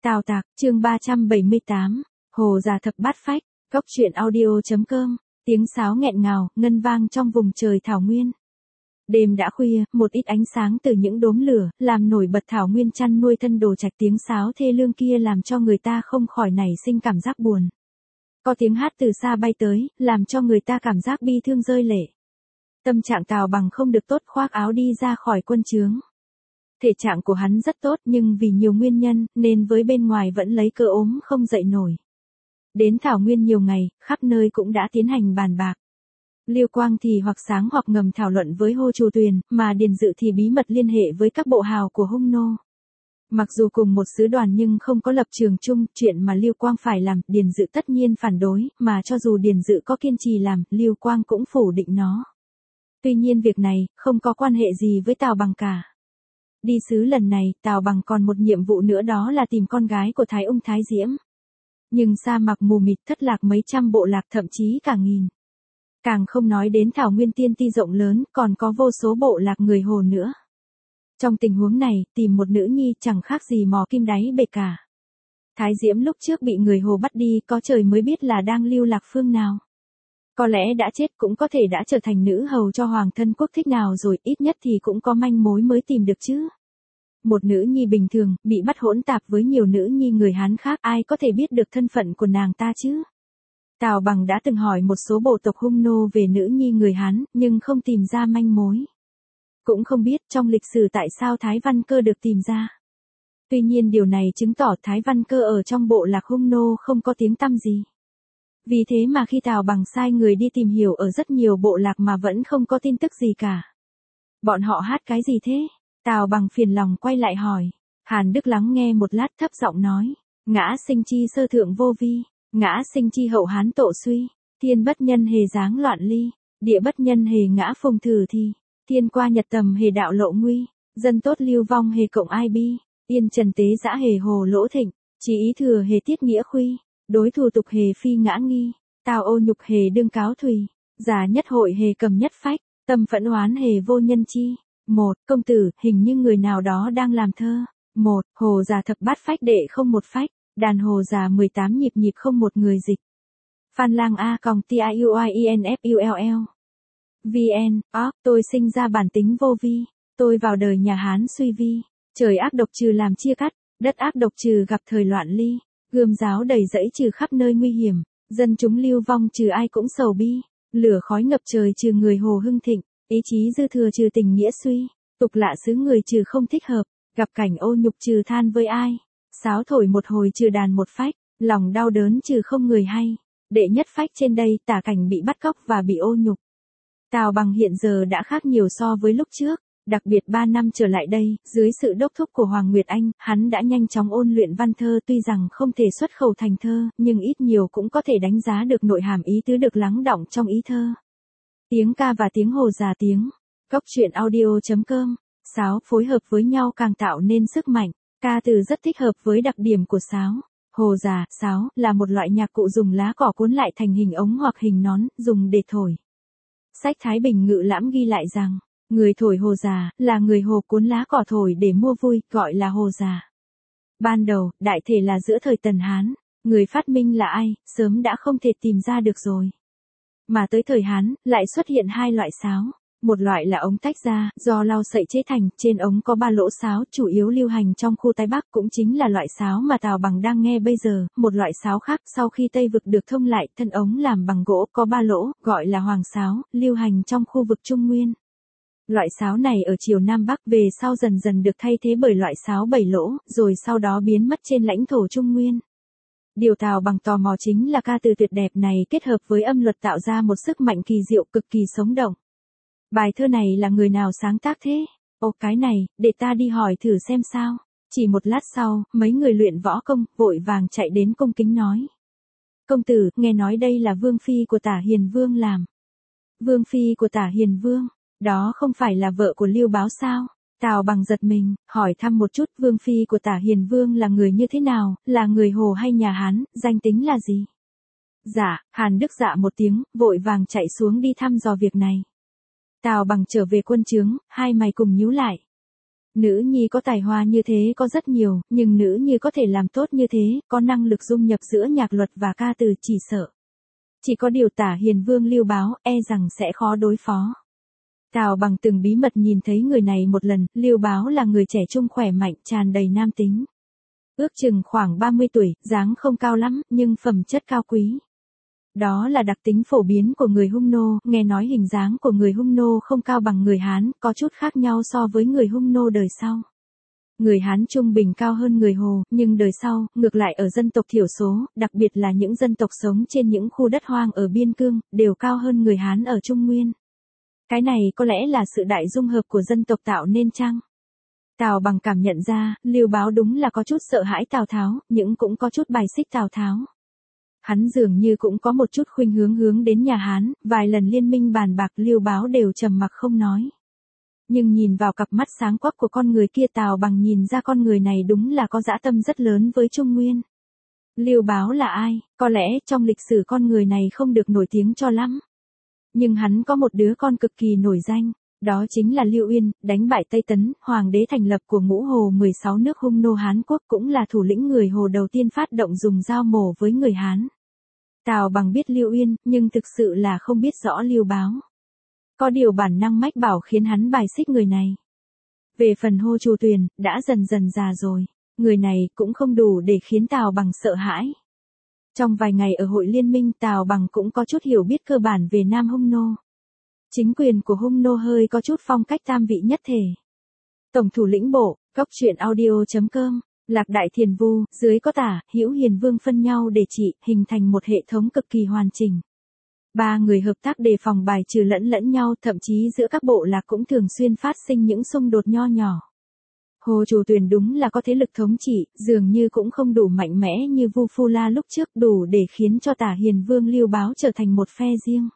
Tào Tạc, chương 378, Hồ Già Thập Bát Phách, Cốc truyện audio.com, tiếng sáo nghẹn ngào, ngân vang trong vùng trời thảo nguyên. Đêm đã khuya, một ít ánh sáng từ những đốm lửa, làm nổi bật thảo nguyên chăn nuôi thân đồ trạch, tiếng sáo thê lương kia làm cho người ta không khỏi nảy sinh cảm giác buồn. Có tiếng hát từ xa bay tới, làm cho người ta cảm giác bi thương rơi lệ. Tâm trạng Tào Bằng không được tốt, khoác áo đi ra khỏi quân trướng. Thể trạng của hắn rất tốt nhưng vì nhiều nguyên nhân, nên với bên ngoài vẫn lấy cơ ốm không dậy nổi. Đến thảo nguyên nhiều ngày, khắp nơi cũng đã tiến hành bàn bạc. Liêu Quang thì hoặc sáng hoặc ngầm thảo luận với Hô Trù Tuyền, mà Điền Dự thì bí mật liên hệ với các bộ hào của Hung Nô. Mặc dù cùng một sứ đoàn nhưng không có lập trường chung, chuyện mà Liêu Quang phải làm, Điền Dự tất nhiên phản đối, mà cho dù Điền Dự có kiên trì làm, Liêu Quang cũng phủ định nó. Tuy nhiên việc này, không có quan hệ gì với Tào Bằng cả. Đi sứ lần này, Tào Bằng còn một nhiệm vụ nữa, đó là tìm con gái của Thái Ung Thái Diễm. Nhưng sa mạc mù mịt, thất lạc mấy trăm bộ lạc, thậm chí cả nghìn. Càng không nói đến thảo nguyên tiên ti rộng lớn, còn có vô số bộ lạc người Hồ nữa. Trong tình huống này, tìm một nữ nhi chẳng khác gì mò kim đáy bể cả. Thái Diễm lúc trước bị người Hồ bắt đi, có trời mới biết là đang lưu lạc phương nào. Có lẽ đã chết, cũng có thể đã trở thành nữ hầu cho hoàng thân quốc thích nào rồi, ít nhất thì cũng có manh mối mới tìm được chứ. Một nữ nhi bình thường, bị bắt hỗn tạp với nhiều nữ nhi người Hán khác, ai có thể biết được thân phận của nàng ta chứ? Tào Bằng đã từng hỏi một số bộ tộc Hung Nô về nữ nhi người Hán, nhưng không tìm ra manh mối. Cũng không biết trong lịch sử tại sao Thái Văn Cơ được tìm ra. Tuy nhiên điều này chứng tỏ Thái Văn Cơ ở trong bộ lạc Hung Nô không có tiếng tăm gì. Vì thế mà khi Tào Bằng sai người đi tìm hiểu ở rất nhiều bộ lạc mà vẫn không có tin tức gì cả. Bọn họ hát cái gì thế? Tào Bằng phiền lòng quay lại hỏi. Hàn Đức lắng nghe một lát, thấp giọng nói. Ngã sinh chi sơ thượng vô vi, ngã sinh chi hậu Hán tổ suy, thiên bất nhân hề giáng loạn ly, địa bất nhân hề ngã phùng thử thi, thiên qua nhật tầm hề đạo lộ nguy, dân tốt lưu vong hề cộng ai bi, yên trần tế dã hề hồ lỗ thịnh, chí ý thừa hề tiết nghĩa khuy, đối thủ tục hề phi ngã nghi, tào ô nhục hề đương cáo thùy, giả nhất hội hề cầm nhất phách, tâm phẫn oán hề vô nhân chi. Một, công tử, hình như người nào đó đang làm thơ. Một, Hồ Già Thập Bát Phách đệ không một phách, đàn Hồ Già 18 nhịp nhịp không một người dịch. Phan Lang A Còng TIUINFULL VN, tôi sinh ra bản tính vô vi, tôi vào đời nhà Hán suy vi, trời ác độc trừ làm chia cắt, đất ác độc trừ gặp thời loạn ly, gươm giáo đầy dẫy trừ khắp nơi nguy hiểm, dân chúng lưu vong trừ ai cũng sầu bi, lửa khói ngập trời trừ người Hồ hưng thịnh, ý chí dư thừa trừ tình nghĩa suy, tục lạ xứ người trừ không thích hợp, gặp cảnh ô nhục trừ than với ai, sáo thổi một hồi trừ đàn một phách, lòng đau đớn trừ không người hay, đệ nhất phách trên đây tả cảnh bị bắt cóc và bị ô nhục. Tào Bằng hiện giờ đã khác nhiều so với lúc trước, đặc biệt 3 năm trở lại đây, dưới sự đốc thúc của Hoàng Nguyệt Anh, hắn đã nhanh chóng ôn luyện văn thơ, tuy rằng không thể xuất khẩu thành thơ, nhưng ít nhiều cũng có thể đánh giá được nội hàm ý tứ được lắng đọng trong ý thơ. Tiếng ca và tiếng Hồ Già tiếng, Cốc truyện audio.com, sáo phối hợp với nhau càng tạo nên sức mạnh, ca từ rất thích hợp với đặc điểm của sáo. Hồ Già, sáo, là một loại nhạc cụ dùng lá cỏ cuốn lại thành hình ống hoặc hình nón, dùng để thổi. Sách Thái Bình Ngự Lãm ghi lại rằng, người thổi Hồ Già, là người Hồ cuốn lá cỏ thổi để mua vui, gọi là Hồ Già. Ban đầu, đại thể là giữa thời Tần Hán, người phát minh là ai, sớm đã không thể tìm ra được rồi. Mà tới thời Hán, lại xuất hiện hai loại sáo. Một loại là ống tách ra, do lau sậy chế thành, trên ống có 3 lỗ sáo, chủ yếu lưu hành trong khu Tây Bắc, cũng chính là loại sáo mà Tào Bằng đang nghe bây giờ. Một loại sáo khác, sau khi Tây vực được thông lại, thân ống làm bằng gỗ, có 3 lỗ, gọi là hoàng sáo, lưu hành trong khu vực Trung Nguyên. Loại sáo này ở chiều Nam Bắc về sau dần dần được thay thế bởi loại sáo 7 lỗ, rồi sau đó biến mất trên lãnh thổ Trung Nguyên. Điều Tào Bằng tò mò chính là ca từ tuyệt đẹp này kết hợp với âm luật tạo ra một sức mạnh kỳ diệu, cực kỳ sống động. Bài thơ này là người nào sáng tác thế? Ồ, cái này, để ta đi hỏi thử xem sao. Chỉ một lát sau, mấy người luyện võ công, vội vàng chạy đến cung kính nói. Công tử, nghe nói đây là vương phi của Tả Hiền Vương làm. Vương phi của Tả Hiền Vương, đó không phải là vợ của Lưu Báo sao? Tào Bằng giật mình, hỏi thăm một chút, vương phi của Tả Hiền Vương là người như thế nào, là người Hồ hay nhà Hán, danh tính là gì? Dạ, Hàn Đức dạ một tiếng, vội vàng chạy xuống đi thăm dò việc này. Tào Bằng trở về quân trướng, hai mày cùng nhíu lại. Nữ nhi có tài hoa như thế có rất nhiều, nhưng nữ nhi có thể làm tốt như thế, có năng lực dung nhập giữa nhạc luật và ca từ chỉ sợ. Chỉ có điều Tả Hiền Vương Lưu Báo e rằng sẽ khó đối phó. Tào Bằng từng bí mật nhìn thấy người này một lần, Lưu Báo là người trẻ trung khỏe mạnh, tràn đầy nam tính. Ước chừng khoảng 30 tuổi, dáng không cao lắm, nhưng phẩm chất cao quý. Đó là đặc tính phổ biến của người Hung nô, nghe nói hình dáng của người Hung nô không cao bằng người Hán, có chút khác nhau so với người Hung nô đời sau. Người Hán trung bình cao hơn người Hồ, nhưng đời sau, ngược lại ở dân tộc thiểu số, đặc biệt là những dân tộc sống trên những khu đất hoang ở biên cương, đều cao hơn người Hán ở Trung Nguyên. Cái này có lẽ là sự đại dung hợp của dân tộc tạo nên chăng? Tào Bằng cảm nhận ra, Lưu Báo đúng là có chút sợ hãi Tào Tháo, nhưng cũng có chút bài xích Tào Tháo. Hắn dường như cũng có một chút khuynh hướng đến nhà Hán, vài lần liên minh bàn bạc Lưu Báo đều trầm mặc không nói. Nhưng nhìn vào cặp mắt sáng quắc của con người kia Tào Bằng nhìn ra con người này đúng là có dã tâm rất lớn với Trung Nguyên. Lưu Báo là ai? Có lẽ trong lịch sử con người này không được nổi tiếng cho lắm. Nhưng hắn có một đứa con cực kỳ nổi danh, đó chính là Lưu Uyên, đánh bại Tây Tấn, hoàng đế thành lập của Ngũ Hồ 16 nước Hung nô Hán quốc, cũng là thủ lĩnh người Hồ đầu tiên phát động dùng dao mổ với người Hán. Tào Bằng biết Lưu Uyên, nhưng thực sự là không biết rõ Lưu Báo. Có điều bản năng mách bảo khiến hắn bài xích người này. Về phần Hô Trù Tuyền, đã dần dần già rồi, người này cũng không đủ để khiến Tào Bằng sợ hãi. Trong vài ngày ở hội liên minh Tào Bằng cũng có chút hiểu biết cơ bản về Nam Hung nô. Chính quyền của Hung nô hơi có chút phong cách tam vị nhất thể. Tổng thủ lĩnh bộ, goctruyện.audio.com, Lạc Đại Thiền Vu, dưới có Tả, Hữu Hiền Vương phân nhau để trị, hình thành một hệ thống cực kỳ hoàn chỉnh. Ba người hợp tác đề phòng bài trừ lẫn nhau, thậm chí giữa các bộ lạc cũng thường xuyên phát sinh những xung đột nho nhỏ. Hồ Trù Tuyền đúng là có thế lực thống trị, dường như cũng không đủ mạnh mẽ như Vu Phu La lúc trước, đủ để khiến cho Tả Hiền Vương Lưu Báo trở thành một phe riêng.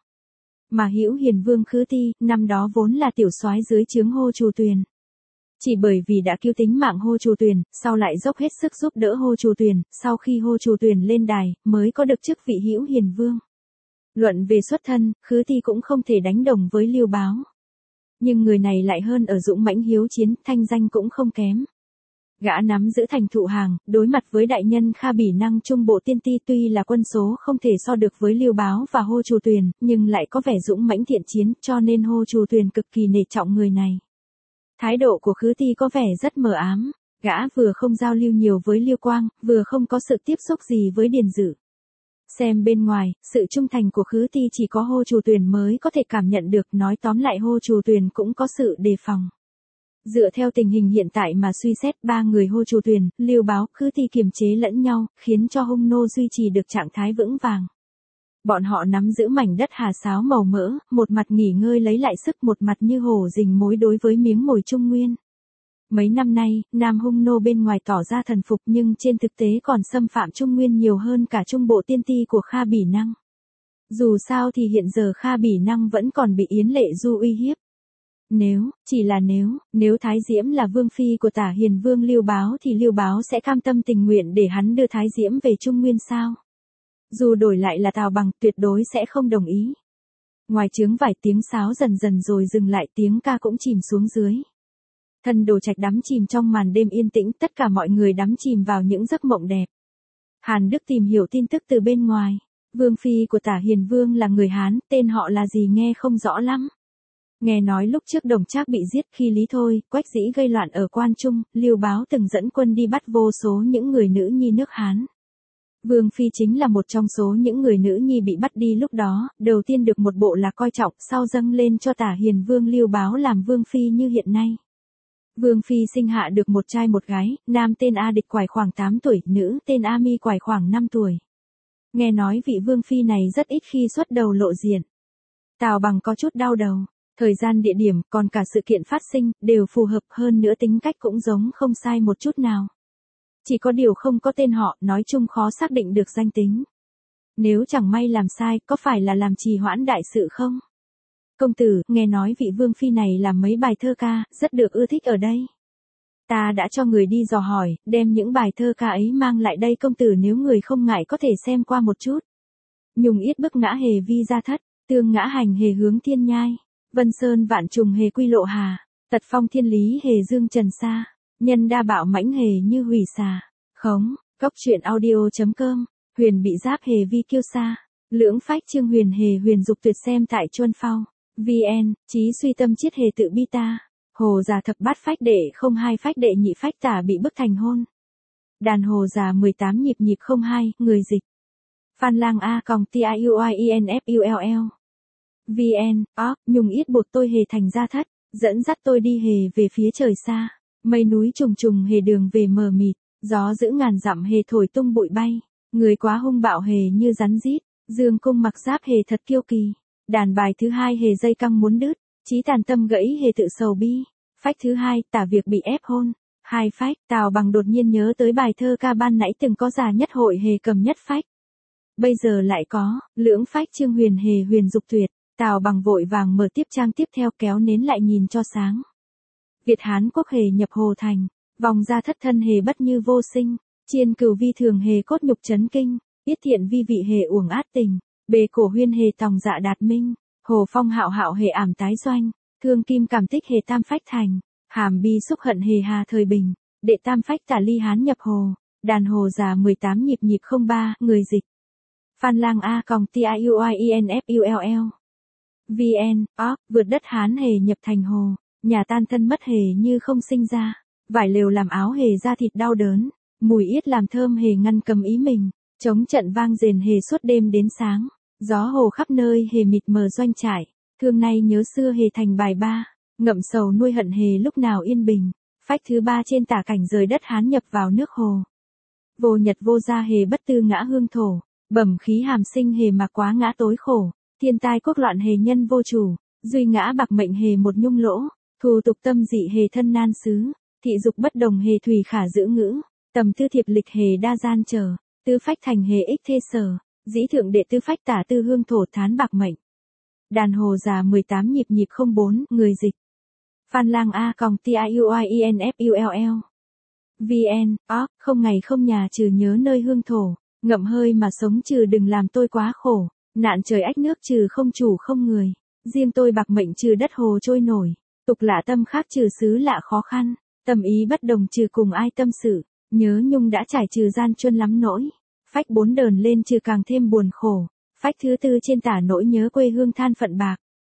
Mà Hữu Hiền Vương Khứ Ti, năm đó vốn là tiểu soái dưới trướng Hồ Trù Tuyền. Chỉ bởi vì đã cứu tính mạng Hồ Trù Tuyền, sau lại dốc hết sức giúp đỡ Hồ Trù Tuyền, sau khi Hồ Trù Tuyền lên đài, mới có được chức vị Hữu Hiền Vương. Luận về xuất thân, Khứ Ti cũng không thể đánh đồng với Lưu Báo. Nhưng người này lại hơn ở dũng mãnh hiếu chiến, thanh danh cũng không kém. Gã nắm giữ thành Thụ Hàng, đối mặt với đại nhân Kha Bỉ Năng Trung Bộ Tiên Ti, tuy là quân số không thể so được với Lưu Báo và Hô Trù Tuyền, nhưng lại có vẻ dũng mãnh thiện chiến, cho nên Hô Trù Tuyền cực kỳ nể trọng người này. Thái độ của Khứ Ti có vẻ rất mờ ám, gã vừa không giao lưu nhiều với Lưu Quang, vừa không có sự tiếp xúc gì với Điền Dữ. Xem bên ngoài, sự trung thành của Khứ Ti chỉ có Hô Trù Tuyền mới có thể cảm nhận được, nói tóm lại Hô Trù Tuyền cũng có sự đề phòng. Dựa theo tình hình hiện tại mà suy xét, ba người Hô Trù Tuyền, Lưu Báo, Khứ Ti kiềm chế lẫn nhau, khiến cho Hung nô duy trì được trạng thái vững vàng. Bọn họ nắm giữ mảnh đất Hà Sáo màu mỡ, một mặt nghỉ ngơi lấy lại sức, một mặt như hổ rình mối đối với miếng mồi Trung Nguyên. Mấy năm nay, Nam Hung nô bên ngoài tỏ ra thần phục nhưng trên thực tế còn xâm phạm Trung Nguyên nhiều hơn cả Trung Bộ Tiên Ti của Kha Bỉ Năng. Dù sao thì hiện giờ Kha Bỉ Năng vẫn còn bị Yến Lệ Du uy hiếp. Chỉ là nếu Thái Diễm là vương phi của Tả Hiền Vương Lưu Báo thì Lưu Báo sẽ cam tâm tình nguyện để hắn đưa Thái Diễm về Trung Nguyên sao? Dù đổi lại là Tào Bằng, tuyệt đối sẽ không đồng ý. Ngoài trướng vài tiếng sáo dần dần rồi dừng lại, tiếng ca cũng chìm xuống dưới. Thân Đồ Trạch đắm chìm trong màn đêm yên tĩnh, tất cả mọi người đắm chìm vào những giấc mộng đẹp. Hàn Đức tìm hiểu tin tức từ bên ngoài. Vương phi của Tả Hiền Vương là người Hán, tên họ là gì nghe không rõ lắm. Nghe nói lúc trước Đồng Trác bị giết khi Lý Thôi, Quách Dĩ gây loạn ở Quan Trung, Lưu Báo từng dẫn quân đi bắt vô số những người nữ nhi nước Hán. Vương phi chính là một trong số những người nữ nhi bị bắt đi lúc đó, đầu tiên được một bộ lạc coi trọng, sau dâng lên cho Tả Hiền Vương Lưu Báo làm vương phi như hiện nay. Vương phi sinh hạ được một trai một gái, nam tên A Địch quải khoảng 8 tuổi, nữ tên A Mi quải khoảng 5 tuổi. Nghe nói vị vương phi này rất ít khi xuất đầu lộ diện. Tào Bằng có chút đau đầu. Thời gian địa điểm, còn cả sự kiện phát sinh, đều phù hợp, hơn nữa tính cách cũng giống không sai một chút nào. Chỉ có điều không có tên họ, nói chung khó xác định được danh tính. Nếu chẳng may làm sai, có phải là làm trì hoãn đại sự không? Công tử, nghe nói vị vương phi này làm mấy bài thơ ca, rất được ưa thích ở đây. Ta đã cho người đi dò hỏi, đem những bài thơ ca ấy mang lại đây, công tử nếu người không ngại có thể xem qua một chút. Nhung yết bức ngã hề vi ra thất, tương ngã hành hề hướng thiên nhai. Vân sơn vạn trùng hề quy lộ hà. Tật phong thiên lý hề dương trần sa, nhân đa bạo mãnh hề như hủy xà. Khống, cốc truyện audio.com, huyền bị giáp hề vi kiêu sa. Lưỡng phách trương huyền hề huyền dục tuyệt xem tại chuân phao. VN, trí suy tâm chiết hề tự bi ta. Hồ già thập bát phách đệ không hai phách đệ nhị phách tả bị bức thành hôn. Đàn hồ già 18 nhịp nhịp không hai, người dịch. Phan Lang A còng TIUIENFULL. VN, nhung yết buộc tôi hề thành gia thất, dẫn dắt tôi đi hề về phía trời xa. Mây núi trùng trùng hề đường về mờ mịt, gió giữ ngàn dặm hề thổi tung bụi bay. Người quá hung bạo hề như rắn rít, dương cung mặc giáp hề thật kiêu kỳ. Đàn bài thứ hai hề dây căng muốn đứt, chí tàn tâm gãy hề tự sầu bi. Phách thứ hai, tả việc bị ép hôn. Hai phách, Tào Bằng đột nhiên nhớ tới bài thơ ca ban nãy từng có già nhất hội hề cầm nhất phách. Bây giờ lại có, lưỡng phách trương huyền hề huyền dục tuyệt. Tào Bằng vội vàng mở tiếp trang tiếp theo kéo nến lại nhìn cho sáng. Việt Hán quốc hề nhập hồ thành, vòng ra thất thân hề bất như vô sinh, chiên cửu vi thường hề cốt nhục chấn kinh, yết thiện vi vị hề uổng át tình, bề cổ huyên hề tòng dạ đạt minh, hồ phong hạo hạo hề ảm tái doanh, thương kim cảm tích hề tam phách thành, hàm bi xúc hận hề hà thời bình, đệ tam phách tả ly Hán nhập hồ, đàn hồ già 18 nhịp nhịp 03, người dịch. Phan Lang A còng TIUIENFULL. VN, vượt đất Hán hề nhập thành hồ, nhà tan thân mất hề như không sinh ra, vải lều làm áo hề da thịt đau đớn, mùi yết làm thơm hề ngăn cầm ý mình, chống trận vang rền hề suốt đêm đến sáng, gió hồ khắp nơi hề mịt mờ doanh trải, thương nay nhớ xưa hề thành bài ba, ngậm sầu nuôi hận hề lúc nào yên bình, phách thứ ba trên tả cảnh rời đất Hán nhập vào nước hồ. Vô nhật vô gia hề bất tư ngã hương thổ, bẩm khí hàm sinh hề mà quá ngã tối khổ. Thiên tai quốc loạn hề nhân vô chủ, duy ngã bạc mệnh hề một nhung lỗ, thù tục tâm dị hề thân nan xứ, thị dục bất đồng hề thủy khả giữ ngữ, tầm tư thiệp lịch hề đa gian trở, tư phách thành hề ích thê sở, dĩ thượng đệ tư phách tả tư hương thổ thán bạc mệnh. Đàn hồ già 18 nhịp nhịp 04, người dịch. Phan Lang A còng TIUIENFULL. VN, không ngày không nhà trừ nhớ nơi hương thổ, ngậm hơi mà sống trừ đừng làm tôi quá khổ. Nạn trời ách nước trừ không chủ không người, riêng tôi bạc mệnh trừ đất hồ trôi nổi, tục lạ tâm khác trừ xứ lạ khó khăn, tâm ý bất đồng trừ cùng ai tâm sự, nhớ nhung đã trải trừ gian chuân lắm nỗi, phách 4 đờn lên trừ càng thêm buồn khổ, phách thứ tư trên tả nỗi nhớ quê hương than phận bạc.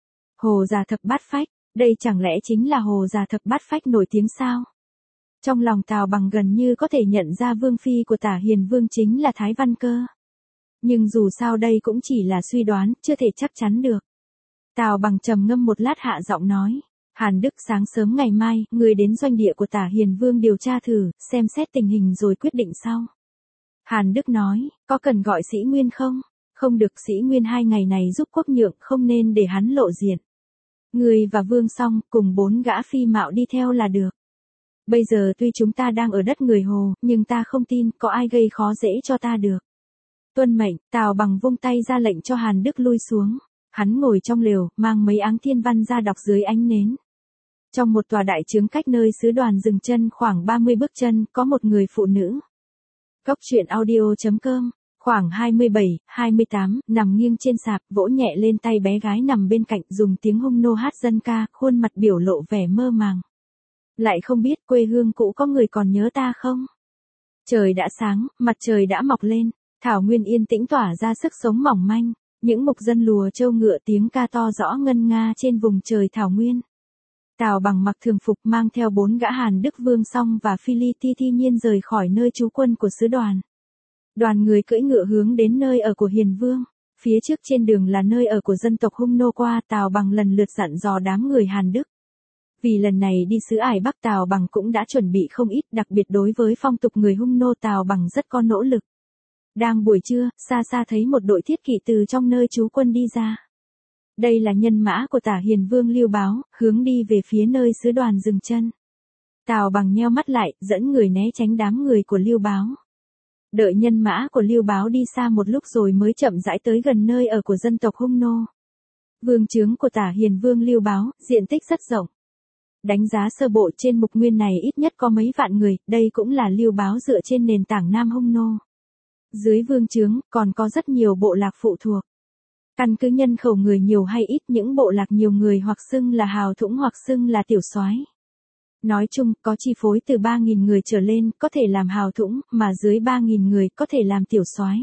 Hồ già thập bát phách, đây chẳng lẽ chính là hồ già thập bát phách nổi tiếng sao? Trong lòng Tào Bằng gần như có thể nhận ra vương phi của Tả Hiền Vương chính là Thái Văn Cơ. Nhưng dù sao đây cũng chỉ là suy đoán, chưa thể chắc chắn được. Tào Bằng trầm ngâm một lát hạ giọng nói. Hàn Đức sáng sớm ngày mai, người đến doanh địa của Tả Hiền Vương điều tra thử, xem xét tình hình rồi quyết định sau. Hàn Đức nói, có cần gọi Sĩ Nguyên không? Không được, Sĩ Nguyên 2 ngày này giúp quốc nhượng, không nên để hắn lộ diện. Người và Vương Song cùng 4 gã phi mạo đi theo là được. Bây giờ tuy chúng ta đang ở đất người Hồ, nhưng ta không tin có ai gây khó dễ cho ta được. Tuân mệnh, Tào Bằng vung tay ra lệnh cho Hàn Đức lui xuống. Hắn ngồi trong lều, mang mấy áng thiên văn ra đọc dưới ánh nến. Trong một tòa đại trướng cách nơi sứ đoàn dừng chân khoảng 30 bước chân, có một người phụ nữ. Cốc truyện audio.com, khoảng 27, 28, nằm nghiêng trên sạp, vỗ nhẹ lên tay bé gái nằm bên cạnh, dùng tiếng hung nô hát dân ca, khuôn mặt biểu lộ vẻ mơ màng. Lại không biết quê hương cũ có người còn nhớ ta không? Trời đã sáng, mặt trời đã mọc lên. Thảo nguyên yên tĩnh tỏa ra sức sống mỏng manh, những mục dân lùa trâu ngựa tiếng ca to rõ ngân nga trên vùng trời thảo nguyên. Tào Bằng mặc thường phục mang theo 4 gã Hàn Đức Vương Song và Phi Ly Ti thi nhiên rời khỏi nơi trú quân của sứ đoàn. Đoàn người cưỡi ngựa hướng đến nơi ở của Hiền Vương, phía trước trên đường là nơi ở của dân tộc Hung Nô qua. Tào Bằng lần lượt dặn dò đám người Hàn Đức. Vì lần này đi xứ Ải Bắc, Tào Bằng cũng đã chuẩn bị không ít, đặc biệt đối với phong tục người Hung Nô Tào Bằng rất có nỗ lực. Đang buổi trưa, xa xa thấy một đội thiết kỵ từ trong nơi trú quân đi ra. Đây là nhân mã của Tả Hiền Vương Lưu Báo, hướng đi về phía nơi sứ đoàn dừng chân. Tào Bằng nheo mắt lại, dẫn người né tránh đám người của Lưu Báo. Đợi nhân mã của Lưu Báo đi xa một lúc rồi mới chậm rãi tới gần nơi ở của dân tộc Hung Nô. Vương trướng của Tả Hiền Vương Lưu Báo, diện tích rất rộng. Đánh giá sơ bộ trên mục nguyên này ít nhất có mấy vạn người, đây cũng là Lưu Báo dựa trên nền tảng Nam Hung Nô. Dưới vương trướng, còn có rất nhiều bộ lạc phụ thuộc. Căn cứ nhân khẩu người nhiều hay ít, những bộ lạc nhiều người hoặc xưng là hào thũng hoặc xưng là tiểu soái. Nói chung, có chi phối từ 3.000 người trở lên có thể làm hào thũng, mà dưới 3.000 người có thể làm tiểu soái.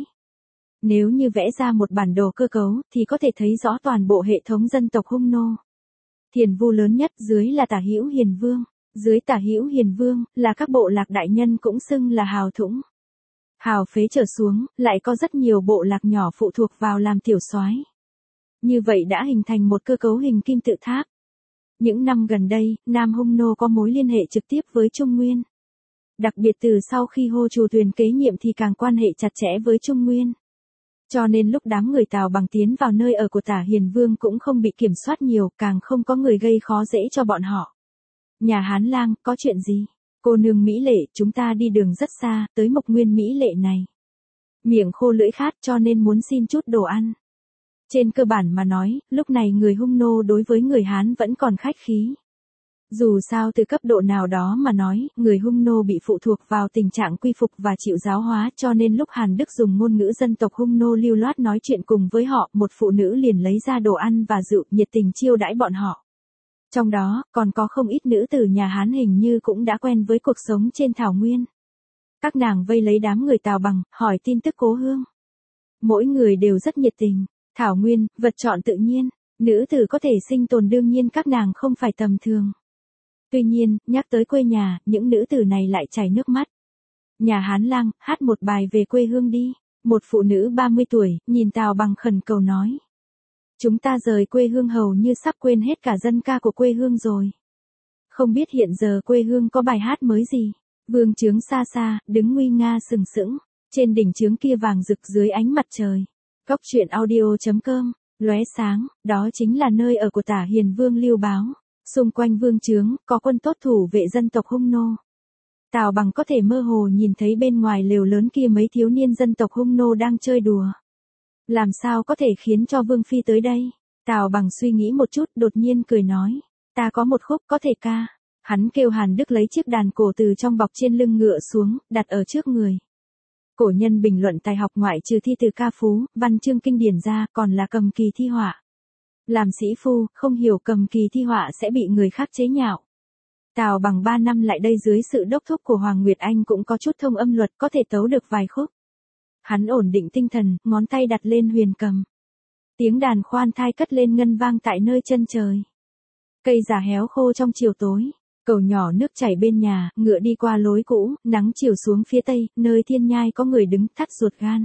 Nếu như vẽ ra một bản đồ cơ cấu thì có thể thấy rõ toàn bộ hệ thống dân tộc Hung nô. Thiền Vu lớn nhất, dưới là Tả Hữu Hiền Vương, dưới Tả Hữu Hiền Vương là các bộ lạc đại nhân cũng xưng là hào thũng. Hào phế trở xuống, lại có rất nhiều bộ lạc nhỏ phụ thuộc vào làm tiểu soái. Như vậy đã hình thành một cơ cấu hình kim tự tháp. Những năm gần đây, Nam Hung nô có mối liên hệ trực tiếp với Trung Nguyên. Đặc biệt từ sau khi Hô Trù Tuyền kế nhiệm thì càng quan hệ chặt chẽ với Trung Nguyên. Cho nên lúc đám người Tào Bằng tiến vào nơi ở của Tả Hiền Vương cũng không bị kiểm soát nhiều, càng không có người gây khó dễ cho bọn họ. Nhà Hán Lang, có chuyện gì? Cô nương Mỹ Lệ, chúng ta đi đường rất xa, tới Mộc Nguyên Mỹ Lệ này. Miệng khô lưỡi khát cho nên muốn xin chút đồ ăn. Trên cơ bản mà nói, lúc này người Hung nô đối với người Hán vẫn còn khách khí. Dù sao từ cấp độ nào đó mà nói, người Hung nô bị phụ thuộc vào tình trạng quy phục và chịu giáo hóa, cho nên lúc Hàn Đức dùng ngôn ngữ dân tộc Hung nô lưu loát nói chuyện cùng với họ, một phụ nữ liền lấy ra đồ ăn và rượu, nhiệt tình chiêu đãi bọn họ. Trong đó, còn có không ít nữ tử nhà Hán hình như cũng đã quen với cuộc sống trên thảo nguyên. Các nàng vây lấy đám người Tào Bằng, hỏi tin tức Cố Hương. Mỗi người đều rất nhiệt tình. Thảo nguyên, vật chọn tự nhiên, nữ tử có thể sinh tồn đương nhiên các nàng không phải tầm thường. Tuy nhiên, nhắc tới quê nhà, những nữ tử này lại chảy nước mắt. Nhà Hán Lang, hát một bài về quê hương đi. Một phụ nữ 30 tuổi, nhìn Tào Bằng khẩn cầu nói. Chúng ta rời quê hương hầu như sắp quên hết cả dân ca của quê hương rồi. Không biết hiện giờ quê hương có bài hát mới gì. Vương trướng xa xa, đứng nguy nga sừng sững. Trên đỉnh trướng kia vàng rực dưới ánh mặt trời. Góc truyện audio.com, lóe sáng, đó chính là nơi ở của Tả Hiền Vương Lưu Báo. Xung quanh vương trướng, có quân tốt thủ vệ dân tộc Hung nô. Tào Bằng có thể mơ hồ nhìn thấy bên ngoài lều lớn kia mấy thiếu niên dân tộc Hung nô đang chơi đùa. Làm sao có thể khiến cho Vương Phi tới đây? Tào Bằng suy nghĩ một chút, đột nhiên cười nói. Ta có một khúc có thể ca. Hắn kêu Hàn Đức lấy chiếc đàn cổ từ trong bọc trên lưng ngựa xuống, đặt ở trước người. Cổ nhân bình luận tài học ngoại trừ thi từ ca phú, văn chương kinh điển ra, còn là cầm kỳ thi họa. Làm sĩ phu, không hiểu cầm kỳ thi họa sẽ bị người khác chế nhạo. Tào Bằng 3 năm lại đây dưới sự đốc thúc của Hoàng Nguyệt Anh cũng có chút thông âm luật, có thể tấu được vài khúc. Hắn ổn định tinh thần, ngón tay đặt lên huyền cầm. Tiếng đàn khoan thai cất lên ngân vang tại nơi chân trời. Cây già héo khô trong chiều tối. Cầu nhỏ nước chảy bên nhà, ngựa đi qua lối cũ, nắng chiều xuống phía tây, nơi thiên nhai có người đứng thắt ruột gan.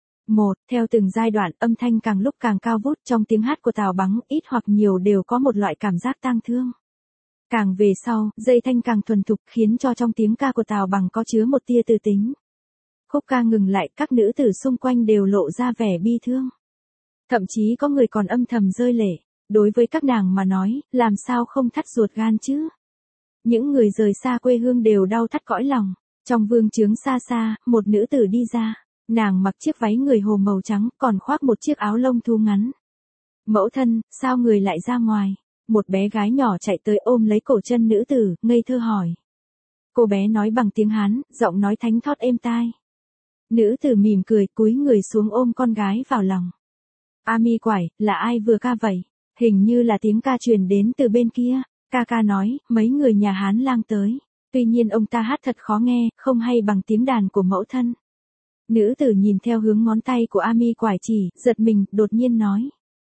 Theo từng giai đoạn, âm thanh càng lúc càng cao vút trong tiếng hát của Tào Bằng, ít hoặc nhiều đều có một loại cảm giác tang thương. Càng về sau, dây thanh càng thuần thục khiến cho trong tiếng ca của Tào Bằng có chứa một tia tư tính. Khúc ca ngừng lại, các nữ tử xung quanh đều lộ ra vẻ bi thương. Thậm chí có người còn âm thầm rơi lệ. Đối với các nàng mà nói, làm sao không thắt ruột gan chứ? Những người rời xa quê hương đều đau thắt cõi lòng. Trong vương trướng xa xa, một nữ tử đi ra. Nàng mặc chiếc váy người hồ màu trắng, còn khoác một chiếc áo lông thu ngắn. Mẫu thân, sao người lại ra ngoài? Một bé gái nhỏ chạy tới ôm lấy cổ chân nữ tử, ngây thơ hỏi. Cô bé nói bằng tiếng Hán, giọng nói thánh thót êm tai. Nữ tử mỉm cười, cúi người xuống ôm con gái vào lòng. A Mi quải, là ai vừa ca vậy? Hình như là tiếng ca truyền đến từ bên kia. Ca ca nói, mấy người nhà Hán Lang tới. Tuy nhiên ông ta hát thật khó nghe, không hay bằng tiếng đàn của mẫu thân. Nữ tử nhìn theo hướng ngón tay của A Mi quải chỉ, giật mình, đột nhiên nói.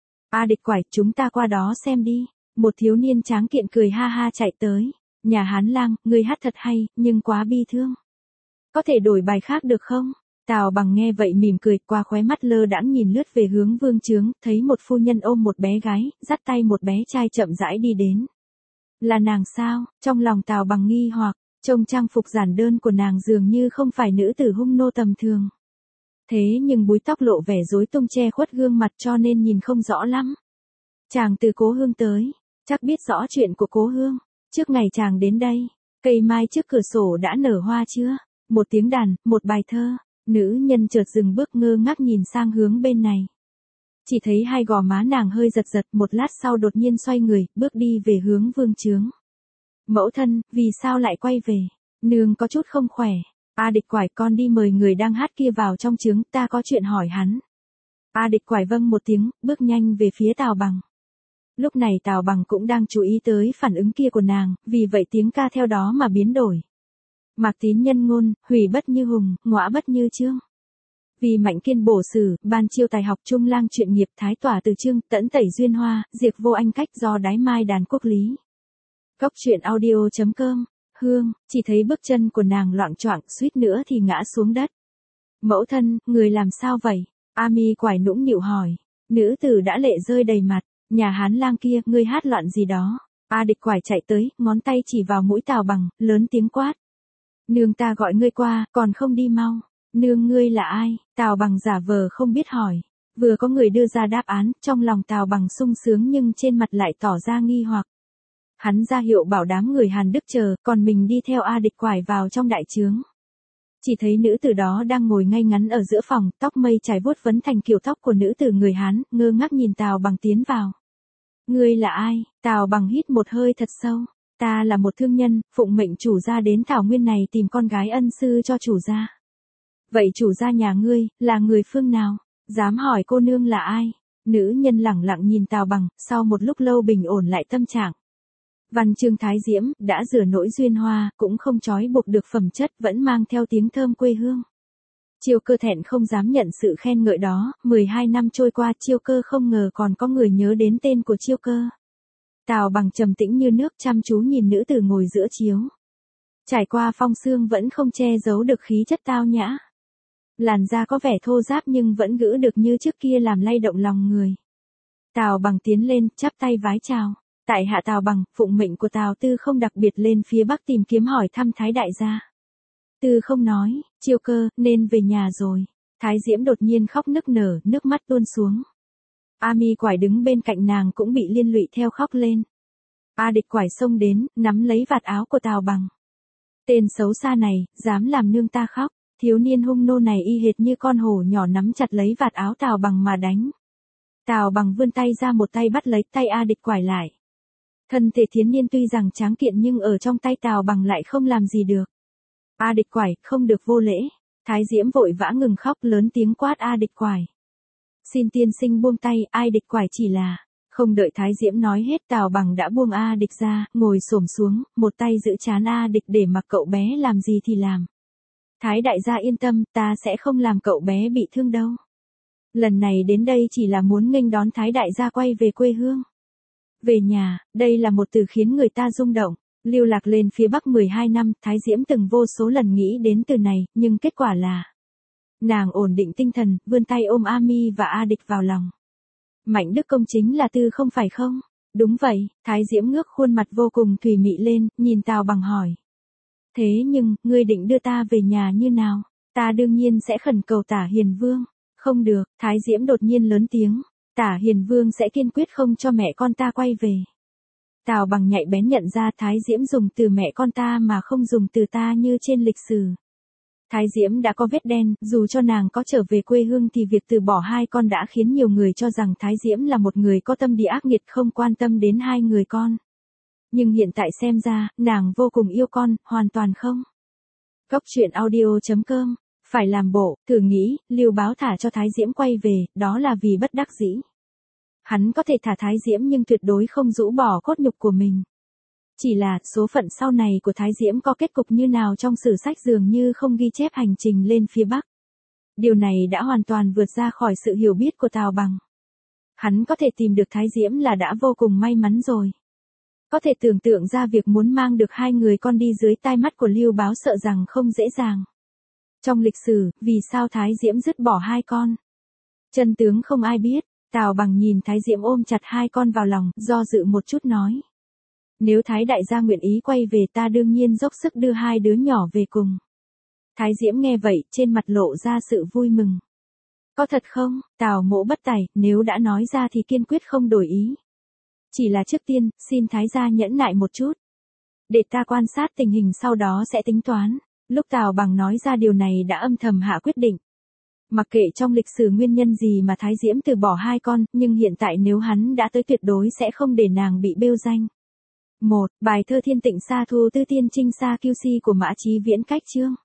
A Địch quải, chúng ta qua đó xem đi. Một thiếu niên tráng kiện cười ha ha chạy tới. Nhà Hán Lang, người hát thật hay, nhưng quá bi thương. Có thể đổi bài khác được không? Tào Bằng nghe vậy mỉm cười, qua khóe mắt lơ đãng nhìn lướt về hướng vương trướng, thấy một phu nhân ôm một bé gái, dắt tay một bé trai chậm rãi đi đến. Là nàng sao? Trong lòng Tào Bằng nghi hoặc, trông trang phục giản đơn của nàng dường như không phải nữ tử Hung nô tầm thường. Thế nhưng búi tóc lộ vẻ rối tung che khuất gương mặt cho nên nhìn không rõ lắm. Chàng từ Cố Hương tới, chắc biết rõ chuyện của Cố Hương. Trước ngày chàng đến đây, cây mai trước cửa sổ đã nở hoa chưa? Một tiếng đàn, một bài thơ. Nữ nhân chợt dừng bước ngơ ngác nhìn sang hướng bên này. Chỉ thấy hai gò má nàng hơi giật giật, một lát sau đột nhiên xoay người, bước đi về hướng vương trướng. Mẫu thân, vì sao lại quay về? Nương có chút không khỏe. A Địch quải, con đi mời người đang hát kia vào trong trướng, ta có chuyện hỏi hắn. A Địch Quải vâng một tiếng, bước nhanh về phía Tào Bằng. Lúc này Tào Bằng cũng đang chú ý tới phản ứng kia của nàng, vì vậy tiếng ca theo đó mà biến đổi. Mạc Tín nhân ngôn, hủy bất như hùng, ngõa bất như chương. Vì mạnh kiên bổ sử, ban chiêu tài học trung lang truyện nghiệp thái tỏa từ chương, tẫn tẩy duyên hoa, diệt vô anh cách do đái mai đàn quốc lý. Cốc truyện audio.com, Hương, chỉ thấy bước chân của nàng loạng choạng suýt nữa thì ngã xuống đất. Mẫu thân, người làm sao vậy? A Mi Quải nũng nịu hỏi. Nữ tử đã lệ rơi đầy mặt, nhà Hán lang kia, ngươi hát loạn gì đó? A Địch Quải chạy tới, ngón tay chỉ vào mũi Tào Bằng, lớn tiếng quát. Nương ta gọi ngươi qua, còn không đi mau. Nương ngươi là ai? Tào Bằng giả vờ không biết hỏi. Vừa có người đưa ra đáp án, trong lòng Tào Bằng sung sướng nhưng trên mặt lại tỏ ra nghi hoặc. Hắn ra hiệu bảo đám người Hàn Đức chờ, còn mình đi theo A Địch Quải vào trong đại trướng. Chỉ thấy nữ tử đó đang ngồi ngay ngắn ở giữa phòng, tóc mây trải vuốt vấn thành kiểu tóc của nữ tử người Hán, ngơ ngác nhìn Tào Bằng tiến vào. Ngươi là ai? Tào Bằng hít một hơi thật sâu. Ta là một thương nhân, phụng mệnh chủ gia đến Thảo Nguyên này tìm con gái ân sư cho chủ gia. Vậy chủ gia nhà ngươi, là người phương nào? Dám hỏi cô nương là ai? Nữ nhân lẳng lặng nhìn Tào Bằng, sau một lúc lâu bình ổn lại tâm trạng. Văn chương thái diễm, đã rửa nỗi duyên hoa, cũng không trói buộc được phẩm chất, vẫn mang theo tiếng thơm quê hương. Chiêu Cơ thẹn không dám nhận sự khen ngợi đó, 12 năm trôi qua Chiêu Cơ không ngờ còn có người nhớ đến tên của Chiêu Cơ. Tào Bằng trầm tĩnh như nước chăm chú nhìn nữ tử ngồi giữa chiếu. Trải qua phong sương vẫn không che giấu được khí chất tao nhã. Làn da có vẻ thô ráp nhưng vẫn gữ được như trước kia làm lay động lòng người. Tào Bằng tiến lên, chắp tay vái chào. Tại hạ Tào Bằng, phụng mệnh của Tào Tư không đặc biệt lên phía bắc tìm kiếm hỏi thăm Thái đại gia. Tư không nói, Chiêu Cơ, nên về nhà rồi. Thái Diễm đột nhiên khóc nức nở, nước mắt tuôn xuống. A Mi Quải đứng bên cạnh nàng cũng bị liên lụy theo khóc lên. A Địch Quải xông đến, nắm lấy vạt áo của Tào Bằng. Tên xấu xa này, dám làm nương ta khóc. Thiếu niên hung nô này y hệt như con hổ nhỏ nắm chặt lấy vạt áo Tào Bằng mà đánh. Tào Bằng vươn tay ra một tay bắt lấy tay A Địch Quải lại. Thân thể thiếu niên tuy rằng tráng kiện nhưng ở trong tay Tào Bằng lại không làm gì được. A Địch Quải, không được vô lễ. Thái Diễm vội vã ngừng khóc lớn tiếng quát A Địch Quải. Xin tiên sinh buông tay, A Địch Quải chỉ là. Không đợi Thái Diễm nói hết Tào Bằng đã buông A Địch ra, ngồi xổm xuống, một tay giữ trán A Địch để mặc cậu bé làm gì thì làm. Thái đại gia yên tâm, ta sẽ không làm cậu bé bị thương đâu. Lần này đến đây chỉ là muốn nghênh đón Thái đại gia quay về quê hương. Về nhà, đây là một từ khiến người ta rung động. Lưu lạc lên phía bắc 12 năm, Thái Diễm từng vô số lần nghĩ đến từ này, nhưng kết quả là nàng ổn định tinh thần, vươn tay ôm A Mi và A Địch vào lòng. Mạnh Đức Công chính là Tư không phải không? Đúng vậy, Thái Diễm ngước khuôn mặt vô cùng thùy mị lên, nhìn Tào Bằng hỏi. Thế nhưng, ngươi định đưa ta về nhà như nào? Ta đương nhiên sẽ khẩn cầu Tả Hiền Vương. Không được, Thái Diễm đột nhiên lớn tiếng. Tả Hiền Vương sẽ kiên quyết không cho mẹ con ta quay về. Tào Bằng nhạy bén nhận ra Thái Diễm dùng từ mẹ con ta mà không dùng từ ta như trên lịch sử. Thái Diễm đã có vết đen, dù cho nàng có trở về quê hương thì việc từ bỏ hai con đã khiến nhiều người cho rằng Thái Diễm là một người có tâm địa ác nghiệt không quan tâm đến hai người con. Nhưng hiện tại xem ra, nàng vô cùng yêu con, hoàn toàn không. Cốc truyện audio.com, phải làm bộ, thử nghĩ, Lưu Báo thả cho Thái Diễm quay về, đó là vì bất đắc dĩ. Hắn có thể thả Thái Diễm nhưng tuyệt đối không rũ bỏ cốt nhục của mình. Chỉ là, số phận sau này của Thái Diễm có kết cục như nào trong sử sách dường như không ghi chép hành trình lên phía Bắc. Điều này đã hoàn toàn vượt ra khỏi sự hiểu biết của Tào Bằng. Hắn có thể tìm được Thái Diễm là đã vô cùng may mắn rồi. Có thể tưởng tượng ra việc muốn mang được hai người con đi dưới tai mắt của Lưu Báo sợ rằng không dễ dàng. Trong lịch sử, vì sao Thái Diễm dứt bỏ hai con? Chân tướng không ai biết. Tào Bằng nhìn Thái Diễm ôm chặt hai con vào lòng, do dự một chút nói. Nếu Thái đại gia nguyện ý quay về ta đương nhiên dốc sức đưa hai đứa nhỏ về cùng. Thái Diễm nghe vậy, trên mặt lộ ra sự vui mừng. Có thật không? Tào Mỗ bất tài, nếu đã nói ra thì kiên quyết không đổi ý. Chỉ là trước tiên, xin Thái gia nhẫn nại một chút. Để ta quan sát tình hình sau đó sẽ tính toán. Lúc Tào Bằng nói ra điều này đã âm thầm hạ quyết định. Mặc kệ trong lịch sử nguyên nhân gì mà Thái Diễm từ bỏ hai con, nhưng hiện tại nếu hắn đã tới tuyệt đối sẽ không để nàng bị bêu danh. 1. Bài thơ Thiên Tịnh Sa Thu Tư Tiên Trinh Sa Kiêu Si của Mã Chí Viễn cách chương.